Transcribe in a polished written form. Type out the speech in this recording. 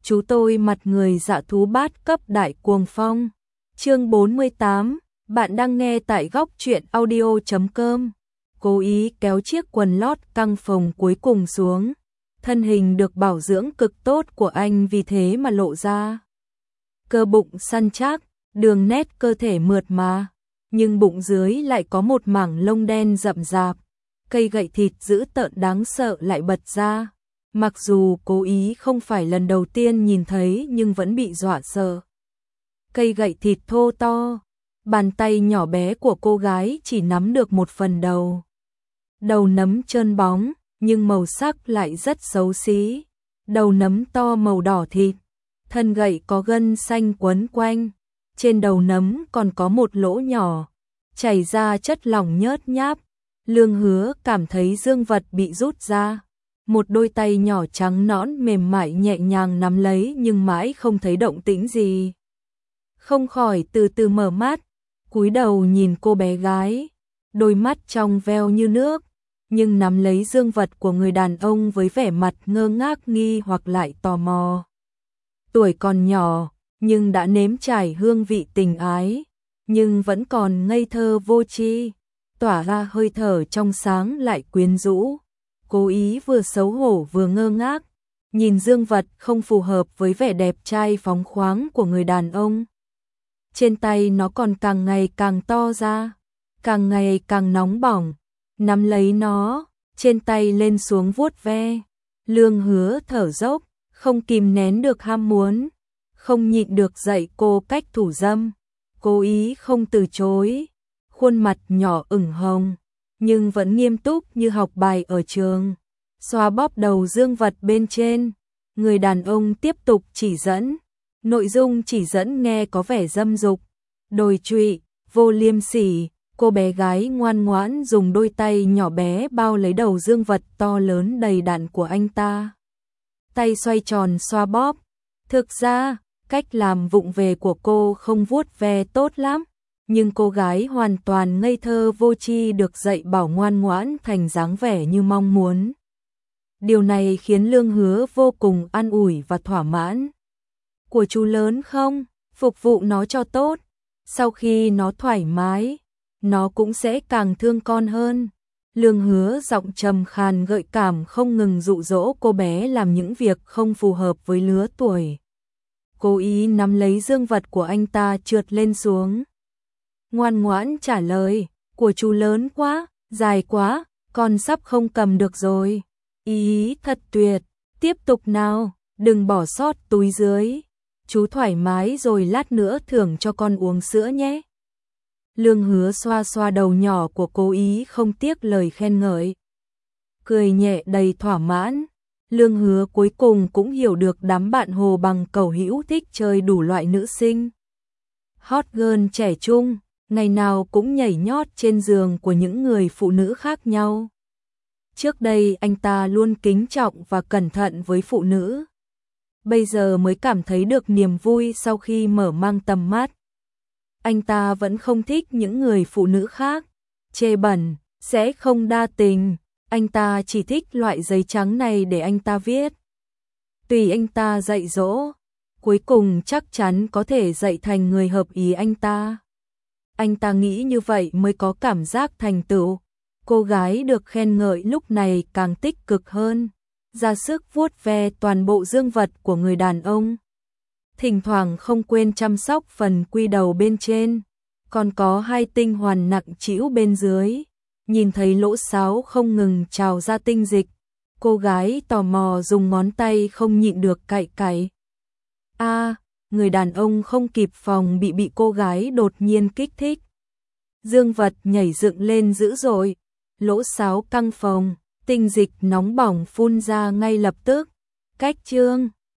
Chú tôi mặt người dạ thú bát cấp đại cuồng phong. Chương 48, bạn đang nghe tại góc truyện audio.com. Cố ý kéo chiếc quần lót căng phồng cuối cùng xuống. Thân hình được bảo dưỡng cực tốt của anh vì thế mà lộ ra. Cơ bụng săn chắc, đường nét cơ thể mượt mà, nhưng bụng dưới lại có một mảng lông đen rậm rạp. Cây gậy thịt dữ tợn đáng sợ lại bật ra. Mặc dù cố ý không phải lần đầu tiên nhìn thấy nhưng vẫn bị dọa sợ. Cây gậy thịt thô to, bàn tay nhỏ bé của cô gái chỉ nắm được một phần đầu. Đầu nấm trơn bóng, nhưng màu sắc lại rất xấu xí. Đầu nấm to màu đỏ thịt, thân gậy có gân xanh quấn quanh. Trên đầu nấm còn có một lỗ nhỏ, chảy ra chất lỏng nhớt nháp. Lương Hứa cảm thấy dương vật bị rút ra. Một đôi tay nhỏ trắng nõn mềm mại nhẹ nhàng nắm lấy nhưng mãi không thấy động tĩnh gì. Không khỏi từ từ mở mắt, cúi đầu nhìn cô bé gái, đôi mắt trong veo như nước, nhưng nắm lấy dương vật của người đàn ông với vẻ mặt ngơ ngác nghi hoặc lại tò mò. Tuổi còn nhỏ, nhưng đã nếm trải hương vị tình ái, nhưng vẫn còn ngây thơ vô tri, tỏa ra hơi thở trong sáng lại quyến rũ. Cố ý vừa xấu hổ vừa ngơ ngác, nhìn dương vật không phù hợp với vẻ đẹp trai phóng khoáng của người đàn ông. Trên tay nó còn càng ngày càng to ra, càng ngày càng nóng bỏng, nắm lấy nó, trên tay lên xuống vuốt ve. Lương Hứa thở dốc, không kìm nén được ham muốn, không nhịn được dạy cô cách thủ dâm. Cố ý không từ chối, khuôn mặt nhỏ ửng hồng, nhưng vẫn nghiêm túc như học bài ở trường. Xoa bóp đầu dương vật bên trên, người đàn ông tiếp tục chỉ dẫn. Nội dung chỉ dẫn nghe có vẻ dâm dục, đồi trụy, vô liêm sỉ. Cô bé gái ngoan ngoãn dùng đôi tay nhỏ bé bao lấy đầu dương vật to lớn đầy đặn của anh ta. Tay xoay tròn xoa bóp. Thực ra, cách làm vụng về của cô không vuốt ve tốt lắm, nhưng cô gái hoàn toàn ngây thơ vô tri được dạy bảo ngoan ngoãn thành dáng vẻ như mong muốn. Điều này khiến Lương Hứa vô cùng an ủi và thỏa mãn. Của chú lớn không? Phục vụ nó cho tốt. Sau khi nó thoải mái, nó cũng sẽ càng thương con hơn. Lương Hứa giọng trầm khàn gợi cảm không ngừng dụ dỗ cô bé làm những việc không phù hợp với lứa tuổi. Cố ý nắm lấy dương vật của anh ta trượt lên xuống. Ngoan ngoãn trả lời, của chú lớn quá, dài quá, con sắp không cầm được rồi. Ý thật tuyệt, tiếp tục nào, đừng bỏ sót túi dưới. Chú thoải mái rồi lát nữa thưởng cho con uống sữa nhé. Lương Hứa xoa xoa đầu nhỏ của cố ý không tiếc lời khen ngợi. Cười nhẹ đầy thỏa mãn. Lương Hứa cuối cùng cũng hiểu được đám bạn Hồ Bằng Cẩu hữu thích chơi đủ loại nữ sinh. Hot girl trẻ trung, ngày nào cũng nhảy nhót trên giường của những người phụ nữ khác nhau. Trước đây anh ta luôn kính trọng và cẩn thận với phụ nữ. Bây giờ mới cảm thấy được niềm vui sau khi mở mang tầm mắt. Anh ta vẫn không thích những người phụ nữ khác chê bẩn, sẽ không đa tình. Anh ta chỉ thích loại giấy trắng này để anh ta viết. Tùy anh ta dạy dỗ, cuối cùng chắc chắn có thể dạy thành người hợp ý anh ta. Anh ta nghĩ như vậy mới có cảm giác thành tựu. Cô gái được khen ngợi lúc này càng tích cực hơn, ra sức vuốt ve toàn bộ dương vật của người đàn ông. Thỉnh thoảng không quên chăm sóc phần quy đầu bên trên, còn có hai tinh hoàn nặng trĩu bên dưới. Nhìn thấy lỗ sáo không ngừng trào ra tinh dịch, cô gái tò mò dùng ngón tay không nhịn được cạy cạy. Người đàn ông không kịp phòng bị cô gái đột nhiên kích thích. Dương vật nhảy dựng lên dữ dội, lỗ sáo căng phồng, tinh dịch nóng bỏng phun ra ngay lập tức. Cách chương